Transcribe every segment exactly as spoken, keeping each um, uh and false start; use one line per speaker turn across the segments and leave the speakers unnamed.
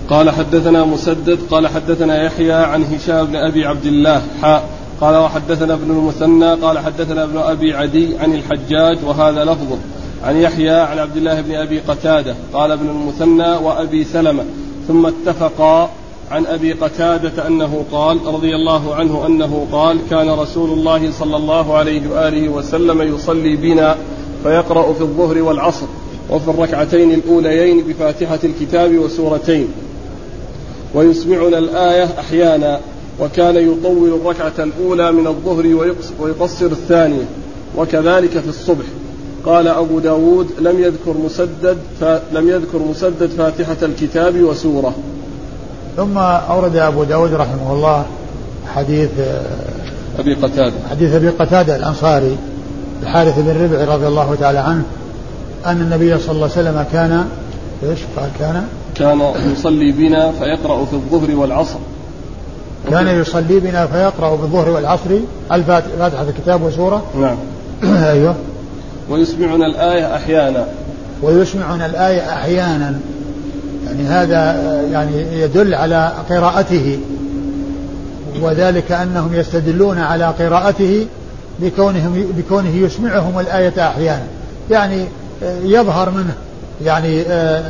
قال حدثنا مسدد قال حدثنا يحيى عن هشام بن أبي عبد الله حاء قال وحدثنا ابن المثنى قال حدثنا ابن أبي عدي عن الحجاج وهذا لفظه عن يحيى عن عبد الله بن أبي قتادة قال ابن المثنى وأبي سلمة ثم اتفقا عن أبي قتادة أنه قال رضي الله عنه أنه قال كان رسول الله صلى الله عليه وآله وسلم يصلي بنا فيقرأ في الظهر والعصر وفي الركعتين الأوليين بفاتحة الكتاب وسورتين ويسمعنا الآية أحيانا وكان يطول الركعة الأولى من الظهر ويقصر الثانية وكذلك في الصبح. قال أبو داود لم يذكر مسدد لم يذكر مسدد فاتحة الكتاب وسورة.
ثم أورد أبو داود رحمه الله حديث
أبي قتادة حديث
أبي قتادة الأنصاري الحارث بن ربعي رضي الله تعالى عنه أن النبي صلى الله عليه وسلم كان إيش قال كان
كان يصلي بنا فيقرأ في الظهر والعصر
كان يصلي بنا فيقرأ في الظهر والعصر الفاتحة الكتاب وسورة.
نعم.
أيوه.
ويسمعنا الآية أحيانا
ويسمعنا الآية أحيانا يعني هذا يعني يدل على قراءته وذلك أنهم يستدلون على قراءته بكونهم بكونه يسمعهم الآية أحيانا يعني يظهر منه يعني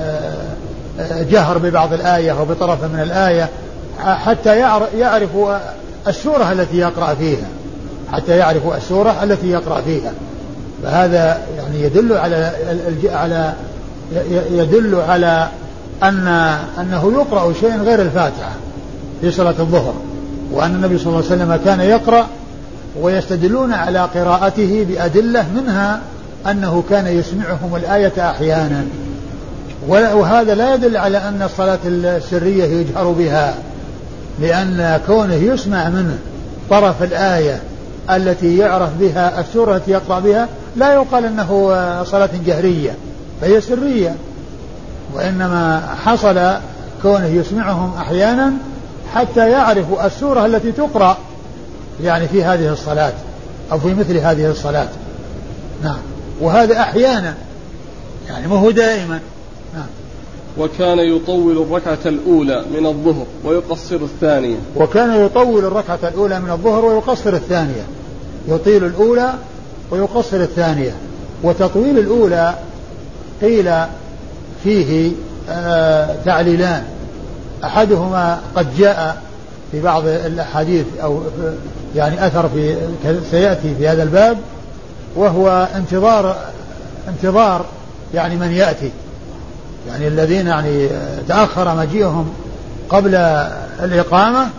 جهر ببعض الآية وبطرف من الآية حتى يعرف السورة التي يقرأ فيها حتى يعرف السورة التي يقرأ فيها فهذا يعني يدل على على يدل على أن أنه يقرأ شيء غير الفاتحة في صلاة الظهر وأن النبي صلى الله عليه وسلم كان يقرأ ويستدلون على قراءته بأدلة منها أنه كان يسمعهم الآية أحيانا وهذا لا يدل على أن الصلاة السرية يجهر بها لأن كونه يسمع منه طرف الآية التي يعرف بها السورة التي يقرأ بها لا يقال أنه صلاة جهرية فهي سرية وإنما حصل كونه يسمعهم أحيانا حتى يعرفوا السورة التي تقرأ يعني في هذه الصلاة أو في مثل هذه الصلاة. نعم. وهذا أحيانا يعني ما هو دائما. نعم.
وكان يطول الركعة الأولى من الظهر ويقصر الثانية
وكان يطول الركعة الأولى من الظهر ويقصر الثانية يطيل الأولى ويقصر الثانية. وتطويل الأولى قيل فيه آه تعليلان أحدهما قد جاء في بعض الأحاديث أو يعني أثر في سيأتي في هذا الباب وهو انتظار انتظار يعني من يأتي يعني الذين يعني تأخر مجيئهم قبل الإقامة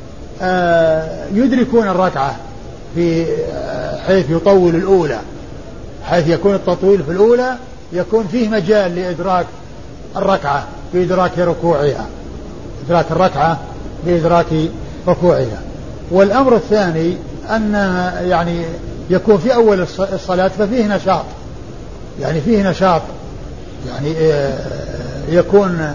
يدركون الركعة في حيث يطول الأولى حيث يكون التطويل في الأولى يكون فيه مجال لإدراك الركعة في إدراك ركوعها إدراك الركعة بإدراك ركوعها. والأمر الثاني أن يعني يكون في أول الصلاة ففيه نشاط يعني فيه نشاط يعني يكون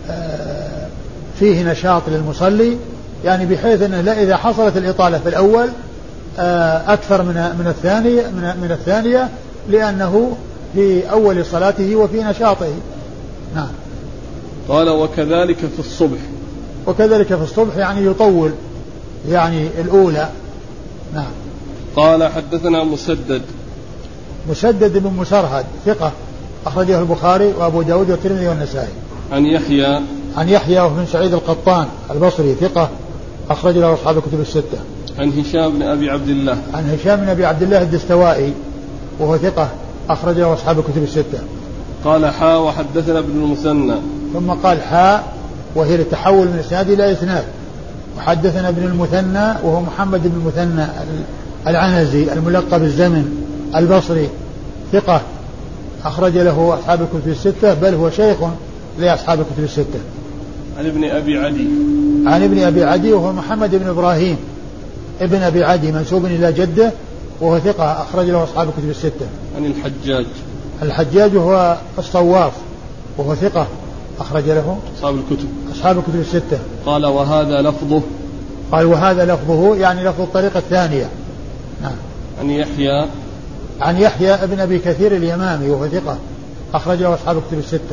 فيه نشاط للمصلي يعني بحيث أنه لا إذا حصلت الإطالة في الأول أكثر من من الثانية من الثانية لأنه في أول صلاته وفي نشاطه. نعم.
قال وكذلك في الصبح
وكذلك في الصبح يعني يطول يعني الأولى. نعم.
قال حدثنا مسدد
مسدد بن مسرهد ثقة أخرجه البخاري وأبو داود والترمذي والنسائي.
عن يحيى
عن يحيى وابن سعيد القطان البصري ثقة أخرج له أصحاب الكتب الستة.
عن هشام بن أبي عبد الله
عن هشام بن أبي عبد الله الدستوائي وهو ثقة أخرج له أصحاب الكتب الستة.
قال حاء وحدثنا ابن المثنى
ثم قال حاء وهي للتحول من إسناد إلى إسناد وحدثنا ابن المثنى وهو محمد بن المثنى العنزي الملقب الزمن البصري ثقة أخرج له أصحاب الكتب الستة بل هو شيخ لأصحاب الكتب الستة.
عن ابن أبي عدي
عن ابن أبي عدي وهو محمد بن إبراهيم ابن أبي عدي منسوب إلى جده وهو ثقة أخرج له أصحاب الكتب الستة.
عن الحجاج
الحجاج هو الصواف وهو ثقة أخرج له
أصحاب الكتب
أصحاب الكتب الستة.
قال وهذا لفظه
قال وهذا لفظه يعني لفظ الطريقة الثانية. نعم.
عن يحيى
عن يحيى ابن أبي كثير اليمامي وهو ثقة أخرج له أصحاب الكتب الستة.
عن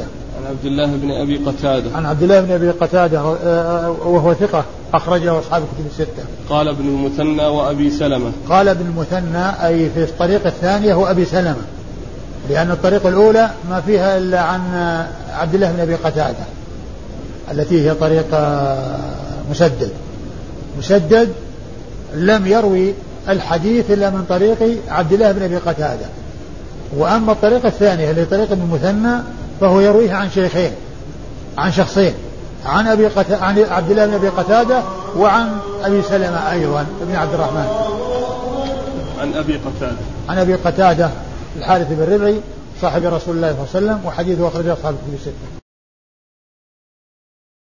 عن عبد الله بن أبي قتادة
عن عبد الله بن أبي قتادة وهو ثقة أخرج له أصحاب الكتب الستة.
قال ابن المثنى وأبي سلمة.
قال ابن المثنى أي في الطريق الثانية هو أبي سلمة، لأن الطريق الأولى ما فيها إلا عن عبد الله بن أبي قتادة التي هي طريق مسدد. مسدد لم يروي الحديث إلا من طريق عبد الله بن أبي قتادة. وأما الطريقة الثانية اللي طريق المثنى فهو يرويه عن شيخين، عن شخصين، عن أبي قت... عن عبد الله بن أبي قتادة وعن أبي سلمة أيضا ابن عبد الرحمن.
عن أبي قتادة
عن أبي قتادة الحارث بن ربعي صاحب رسول الله صلى الله عليه وسلم، وحديثه أخرجه أصحاب الكتب الستة.